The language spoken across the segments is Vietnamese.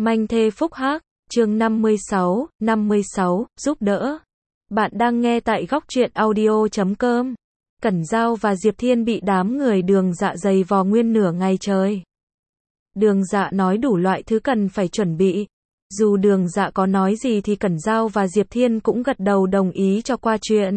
Manh thê phúc hắc, chương 56, giúp đỡ. Bạn đang nghe tại góc truyện audio.com. Cẩn Dao và Diệp Thiên bị đám người Đường Dạ giày vò nguyên nửa ngày trời. Đường Dạ nói đủ loại thứ cần phải chuẩn bị. Dù Đường Dạ có nói gì thì Cẩn Dao và Diệp Thiên cũng gật đầu đồng ý cho qua chuyện.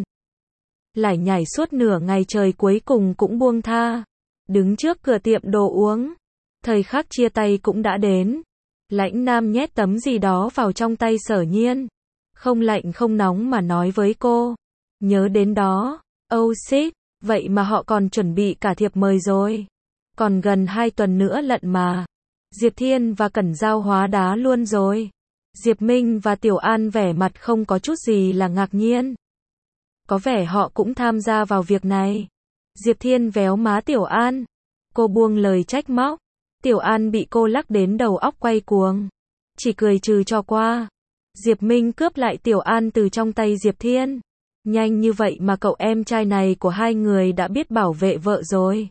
Lải nhải suốt nửa ngày trời cuối cùng cũng buông tha. Đứng trước cửa tiệm đồ uống. Thời khắc chia tay cũng đã đến. Lãnh Nam nhét tấm gì đó vào trong tay Sở Nhiên. Không lạnh không nóng mà nói với cô. Nhớ đến đó. Oh shit, vậy mà họ còn chuẩn bị cả thiệp mời rồi. Còn gần 2 tuần nữa lận mà. Diệp Thiên và Cẩn Dao hóa đá luôn rồi. Diệp Minh và Tiểu An vẻ mặt không có chút gì là ngạc nhiên. Có vẻ họ cũng tham gia vào việc này. Diệp Thiên véo má Tiểu An. Cô buông lời trách móc. Tiểu An bị cô lắc đến đầu óc quay cuồng. Chỉ cười trừ cho qua. Diệp Minh cướp lại Tiểu An từ trong tay Diệp Thiên. Nhanh như vậy mà cậu em trai này của hai người đã biết bảo vệ vợ rồi.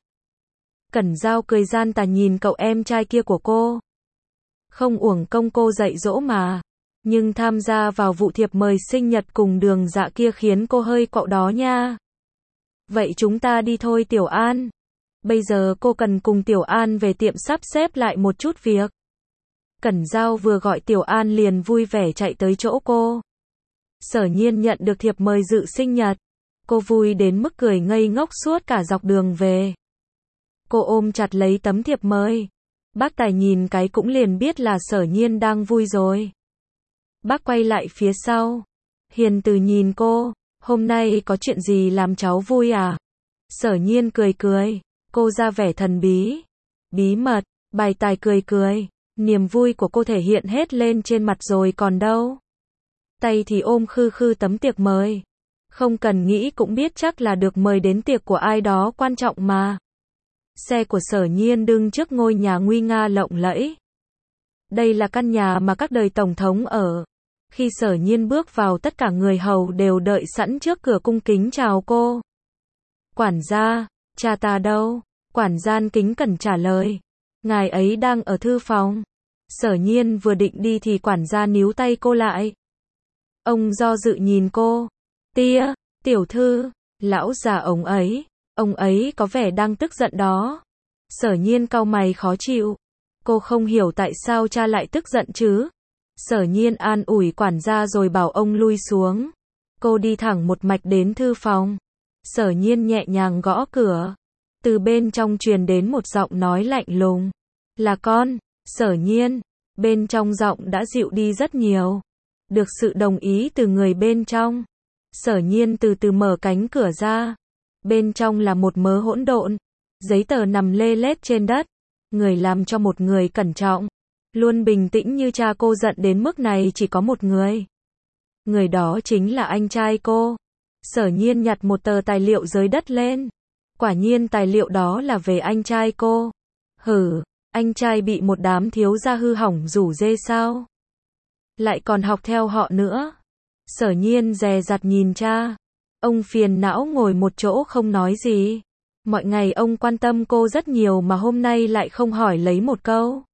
Cẩn Dao cười gian tà nhìn cậu em trai kia của cô. Không uổng công cô dạy dỗ mà. Nhưng tham gia vào vụ thiệp mời sinh nhật cùng Đường Dạ kia khiến cô hơi quạo đó nha. Vậy chúng ta đi thôi Tiểu An. Bây giờ cô cần cùng Tiểu An về tiệm sắp xếp lại một chút việc. Cẩn Dao vừa gọi Tiểu An liền vui vẻ chạy tới chỗ cô. Sở Nhiên nhận được thiệp mời dự sinh nhật. Cô vui đến mức cười ngây ngốc suốt cả dọc đường về. Cô ôm chặt lấy tấm thiệp mời. Bác Tài nhìn cái cũng liền biết là Sở Nhiên đang vui rồi. Bác quay lại phía sau. Hiền từ nhìn cô. Hôm nay có chuyện gì làm cháu vui à? Sở Nhiên cười cười. Cô ra vẻ thần bí. Bí mật. Bài Tài cười cười. Niềm vui của cô thể hiện hết lên trên mặt rồi còn đâu. Tay thì ôm khư khư tấm tiệc mời. Không cần nghĩ cũng biết chắc là được mời đến tiệc của ai đó quan trọng mà. Xe của Sở Nhiên đứng trước ngôi nhà nguy nga lộng lẫy. Đây là căn nhà mà các đời tổng thống ở. Khi Sở Nhiên bước vào tất cả người hầu đều đợi sẵn trước cửa cung kính chào cô. Quản gia, cha ta đâu? Quản gia kính cẩn trả lời. Ngài ấy đang ở thư phòng. Sở Nhiên vừa định đi thì quản gia níu tay cô lại. Ông do dự nhìn cô. Tia, tiểu thư, lão già ông ấy có vẻ đang tức giận đó. Sở Nhiên cau mày khó chịu. Cô không hiểu tại sao cha lại tức giận chứ. Sở Nhiên an ủi quản gia rồi bảo ông lui xuống. Cô đi thẳng một mạch đến thư phòng. Sở Nhiên nhẹ nhàng gõ cửa. Từ bên trong truyền đến một giọng nói lạnh lùng. Là con, Sở Nhiên. Bên trong giọng đã dịu đi rất nhiều. Được sự đồng ý từ người bên trong. Sở Nhiên từ từ mở cánh cửa ra. Bên trong là một mớ hỗn độn. Giấy tờ nằm lê lết trên đất. Người làm cho một người cẩn trọng. Luôn bình tĩnh như cha cô giận đến mức này chỉ có một người. Người đó chính là anh trai cô. Sở Nhiên nhặt một tờ tài liệu dưới đất lên. Quả nhiên tài liệu đó là về anh trai cô. Hử, anh trai bị một đám thiếu gia hư hỏng rủ rê sao? Lại còn học theo họ nữa. Sở Nhiên dè dặt nhìn cha. Ông phiền não ngồi một chỗ không nói gì. Mọi ngày ông quan tâm cô rất nhiều mà hôm nay lại không hỏi lấy một câu.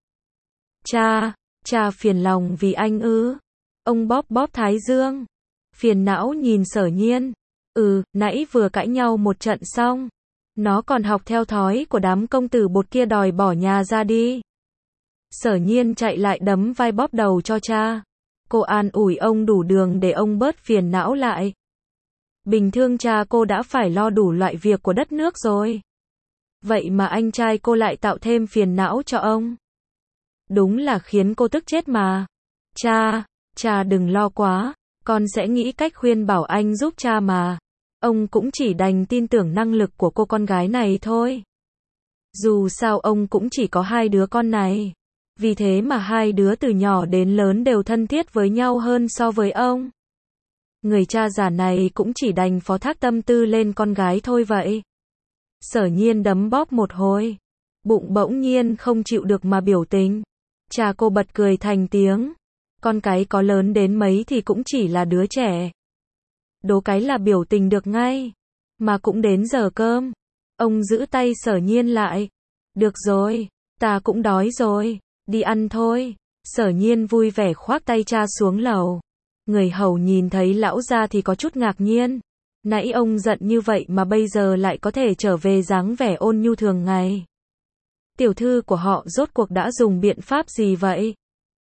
Cha phiền lòng vì anh ư? Ông bóp bóp thái dương. Phiền não nhìn Sở Nhiên. Nãy vừa cãi nhau một trận xong. Nó còn học theo thói của đám công tử bột kia đòi bỏ nhà ra đi. Sở Nhiên chạy lại đấm vai bóp đầu cho cha. Cô an ủi ông đủ đường để ông bớt phiền não lại. Bình thường cha cô đã phải lo đủ loại việc của đất nước rồi. Vậy mà anh trai cô lại tạo thêm phiền não cho ông. Đúng là khiến cô tức chết mà. Cha đừng lo quá. Con sẽ nghĩ cách khuyên bảo anh giúp cha mà. Ông cũng chỉ đành tin tưởng năng lực của cô con gái này thôi. Dù sao ông cũng chỉ có 2 đứa con này. Vì thế mà 2 đứa từ nhỏ đến lớn đều thân thiết với nhau hơn so với ông. Người cha già này cũng chỉ đành phó thác tâm tư lên con gái thôi vậy. Sở Nhiên đấm bóp một hồi. Bụng bỗng nhiên không chịu được mà biểu tình. Cha cô bật cười thành tiếng. Con cái có lớn đến mấy thì cũng chỉ là đứa trẻ. Đố cái là biểu tình được ngay. Mà cũng đến giờ cơm. Ông giữ tay Sở Nhiên lại. Được rồi, ta cũng đói rồi. Đi ăn thôi. Sở Nhiên vui vẻ khoác tay cha xuống lầu. Người hầu nhìn thấy lão gia thì có chút ngạc nhiên. Nãy ông giận như vậy mà bây giờ lại có thể trở về dáng vẻ ôn nhu thường ngày. Tiểu thư của họ rốt cuộc đã dùng biện pháp gì vậy?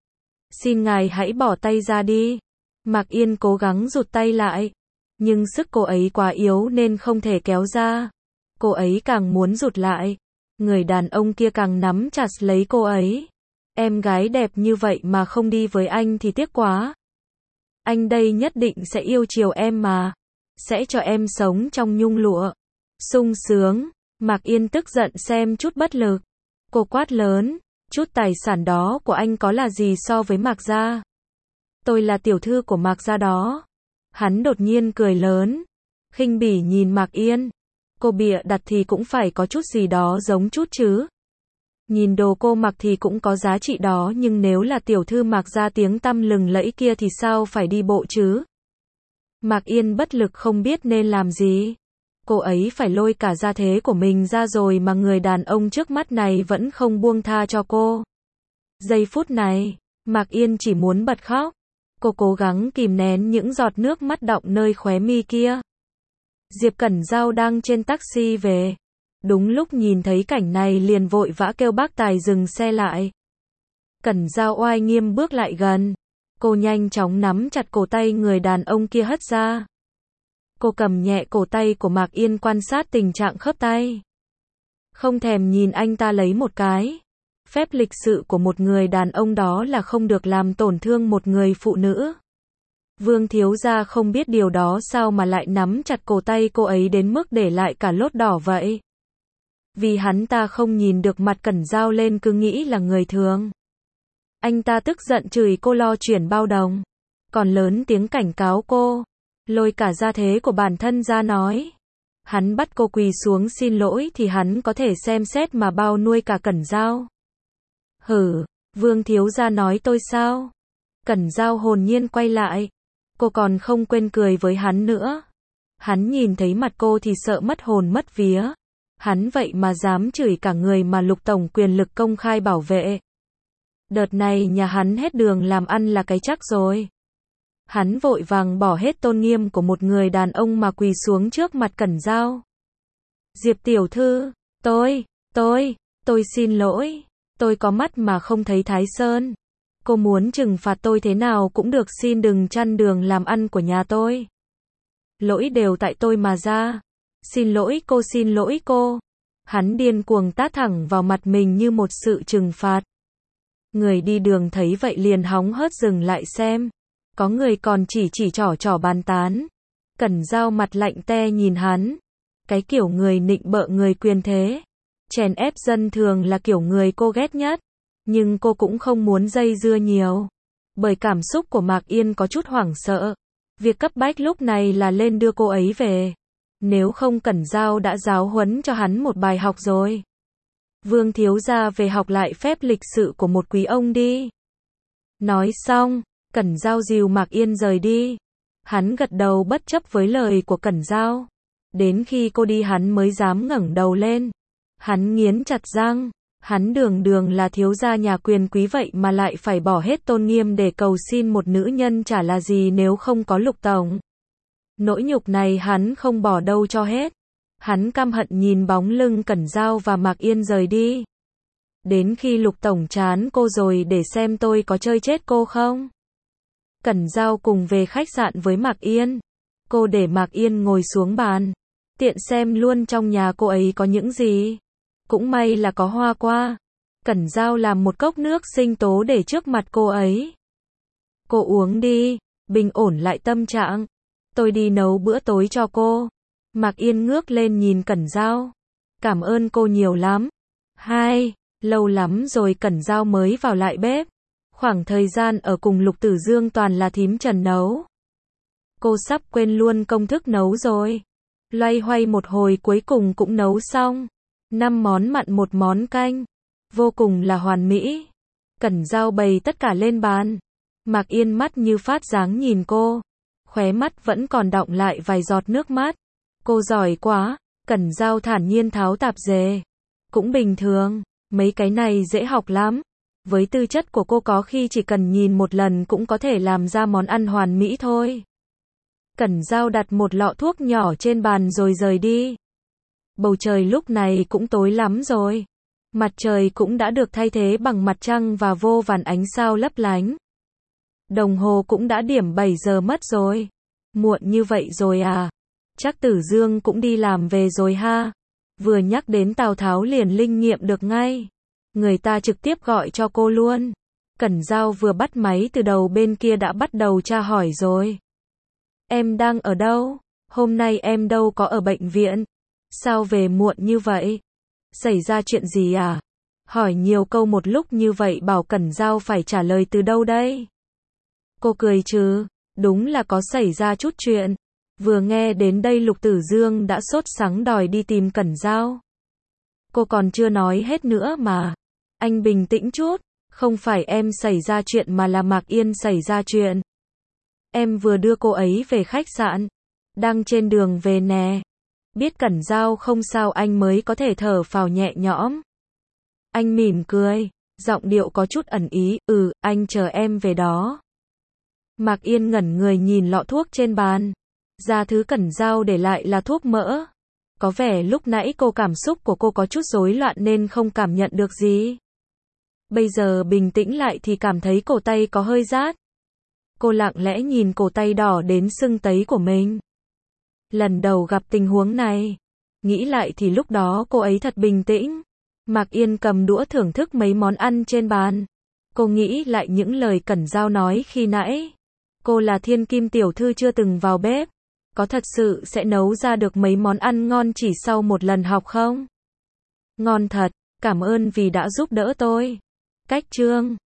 Xin ngài hãy bỏ tay ra đi. Mạc Yên cố gắng rụt tay lại. Nhưng sức cô ấy quá yếu nên không thể kéo ra. Cô ấy càng muốn rụt lại. Người đàn ông kia càng nắm chặt lấy cô ấy. Em gái đẹp như vậy mà không đi với anh thì tiếc quá. Anh đây nhất định sẽ yêu chiều em mà. Sẽ cho em sống trong nhung lụa. Sung sướng. Mạc Yên tức giận xem chút bất lực. Cô quát lớn. Chút tài sản đó của anh có là gì so với Mạc gia? Tôi là tiểu thư của Mạc gia đó. Hắn đột nhiên cười lớn. Khinh bỉ nhìn Mạc Yên. Cô bịa đặt thì cũng phải có chút gì đó giống chút chứ. Nhìn đồ cô mặc thì cũng có giá trị đó, nhưng nếu là tiểu thư Mạc gia tiếng tăm lừng lẫy kia thì sao phải đi bộ chứ? Mạc Yên bất lực không biết nên làm gì. Cô ấy phải lôi cả gia thế của mình ra rồi mà người đàn ông trước mắt này vẫn không buông tha cho cô. Giây phút này, Mạc Yên chỉ muốn bật khóc. Cô cố gắng kìm nén những giọt nước mắt đọng nơi khóe mi kia. Diệp Cẩn Giao đang trên taxi về. Đúng lúc nhìn thấy cảnh này liền vội vã kêu bác tài dừng xe lại. Cẩn Giao oai nghiêm bước lại gần. Cô nhanh chóng nắm chặt cổ tay người đàn ông kia hất ra. Cô cầm nhẹ cổ tay của Mạc Yên quan sát tình trạng khớp tay. Không thèm nhìn anh ta lấy một cái. Phép lịch sự của một người đàn ông đó là không được làm tổn thương một người phụ nữ. Vương thiếu gia không biết điều đó sao mà lại nắm chặt cổ tay cô ấy đến mức để lại cả lốt đỏ vậy. Vì hắn ta không nhìn được mặt Cẩn Giao lên cứ nghĩ là người thường. Anh ta tức giận chửi cô lo chuyển bao đồng. Còn lớn tiếng cảnh cáo cô. Lôi cả gia thế của bản thân ra nói. Hắn bắt cô quỳ xuống xin lỗi thì hắn có thể xem xét mà bao nuôi cả Cẩn Giao. Hử, Vương thiếu gia nói tôi sao? Cẩn Giao hồn nhiên quay lại. Cô còn không quên cười với hắn nữa. Hắn nhìn thấy mặt cô thì sợ mất hồn mất vía. Hắn vậy mà dám chửi cả người mà Lục tổng quyền lực công khai bảo vệ. Đợt này nhà hắn hết đường làm ăn là cái chắc rồi. Hắn vội vàng bỏ hết tôn nghiêm của một người đàn ông mà quỳ xuống trước mặt Cẩn Giao. Diệp tiểu thư, tôi xin lỗi. Tôi có mắt mà không thấy Thái Sơn. Cô muốn trừng phạt tôi thế nào cũng được, xin đừng chặn đường làm ăn của nhà tôi. Lỗi đều tại tôi mà ra. Xin lỗi cô. Hắn điên cuồng tát thẳng vào mặt mình như một sự trừng phạt. Người đi đường thấy vậy liền hóng hớt dừng lại xem. Có người còn chỉ trỏ bàn tán. Cẩn Giao mặt lạnh te nhìn hắn. Cái kiểu người nịnh bợ người quyền thế, chèn ép dân thường là kiểu người cô ghét nhất. Nhưng cô cũng không muốn dây dưa nhiều. Bởi cảm xúc của Mạc Yên có chút hoảng sợ. Việc cấp bách lúc này là lên đưa cô ấy về. Nếu không Cẩn Giao đã giáo huấn cho hắn một bài học rồi. Vương thiếu gia về học lại phép lịch sự của một quý ông đi. Nói xong, Cẩn Giao dìu Mạc Yên rời đi. Hắn gật đầu bất chấp với lời của Cẩn Giao. Đến khi cô đi hắn mới dám ngẩng đầu lên. Hắn nghiến chặt răng. Hắn đường là thiếu gia nhà quyền quý vậy mà lại phải bỏ hết tôn nghiêm để cầu xin một nữ nhân chả là gì nếu không có Lục tổng. Nỗi nhục này hắn không bỏ đâu cho hết. Hắn căm hận nhìn bóng lưng Cẩn Giao và Mạc Yên rời đi. Đến khi Lục tổng chán cô rồi để xem tôi có chơi chết cô không. Cẩn Giao cùng về khách sạn với Mạc Yên. Cô để Mạc Yên ngồi xuống bàn. Tiện xem luôn trong nhà cô ấy có những gì. Cũng may là có hoa qua. Cẩn Giao làm một cốc nước sinh tố để trước mặt cô ấy. Cô uống đi, bình ổn lại tâm trạng. Tôi đi nấu bữa tối cho cô. Mạc Yên ngước lên nhìn Cẩn Giao. Cảm ơn cô nhiều lắm. Lâu lắm rồi Cẩn Giao mới vào lại bếp. Khoảng thời gian ở cùng Lục Tử Dương toàn là thím Trần nấu. Cô sắp quên luôn công thức nấu rồi. Loay hoay một hồi cuối cùng cũng nấu xong. 5 món mặn 1 món canh. Vô cùng là hoàn mỹ. Cẩn Giao bày tất cả lên bàn. Mạc Yên mắt như phát sáng nhìn cô. Khóe mắt vẫn còn đọng lại vài giọt nước mắt. Cô giỏi quá. Cẩn Giao thản nhiên tháo tạp dề. Cũng bình thường. Mấy cái này dễ học lắm. Với tư chất của cô có khi chỉ cần nhìn một lần cũng có thể làm ra món ăn hoàn mỹ thôi. Cẩn Dao đặt một lọ thuốc nhỏ trên bàn rồi rời đi. Bầu trời lúc này cũng tối lắm rồi. Mặt trời cũng đã được thay thế bằng mặt trăng và vô vàn ánh sao lấp lánh. Đồng hồ cũng đã điểm 7 giờ mất rồi. Muộn như vậy rồi à? Chắc Tử Dương cũng đi làm về rồi ha. Vừa nhắc đến Tào Tháo liền linh nghiệm được ngay. Người ta trực tiếp gọi cho cô luôn. Cẩn Dao vừa bắt máy từ đầu bên kia đã bắt đầu tra hỏi rồi. Em đang ở đâu? Hôm nay em đâu có ở bệnh viện. Sao về muộn như vậy? Xảy ra chuyện gì à? Hỏi nhiều câu một lúc như vậy bảo Cẩn Dao phải trả lời từ đâu đây? Cô cười chứ, đúng là có xảy ra chút chuyện. Vừa nghe đến đây Lục Tử Dương đã sốt sắng đòi đi tìm Cẩn Dao. Cô còn chưa nói hết nữa mà. Anh bình tĩnh chút, không phải em xảy ra chuyện mà là Mạc Yên xảy ra chuyện. Em vừa đưa cô ấy về khách sạn, đang trên đường về nè. Biết Cẩn Dao không sao anh mới có thể thở phào nhẹ nhõm. Anh mỉm cười, giọng điệu có chút ẩn ý, anh chờ em về đó. Mạc Yên ngẩn người nhìn lọ thuốc trên bàn. Ra thứ Cẩn Dao để lại là thuốc mỡ. Có vẻ lúc nãy cảm xúc của cô có chút rối loạn nên không cảm nhận được gì. Bây giờ bình tĩnh lại thì cảm thấy cổ tay có hơi rát. Cô lặng lẽ nhìn cổ tay đỏ đến sưng tấy của mình. Lần đầu gặp tình huống này. Nghĩ lại thì lúc đó cô ấy thật bình tĩnh. Mạc Yên cầm đũa thưởng thức mấy món ăn trên bàn. Cô nghĩ lại những lời Cẩn Dao nói khi nãy. Cô là thiên kim tiểu thư chưa từng vào bếp. Có thật sự sẽ nấu ra được mấy món ăn ngon chỉ sau một lần học không? Ngon thật, cảm ơn vì đã giúp đỡ tôi. Cách chương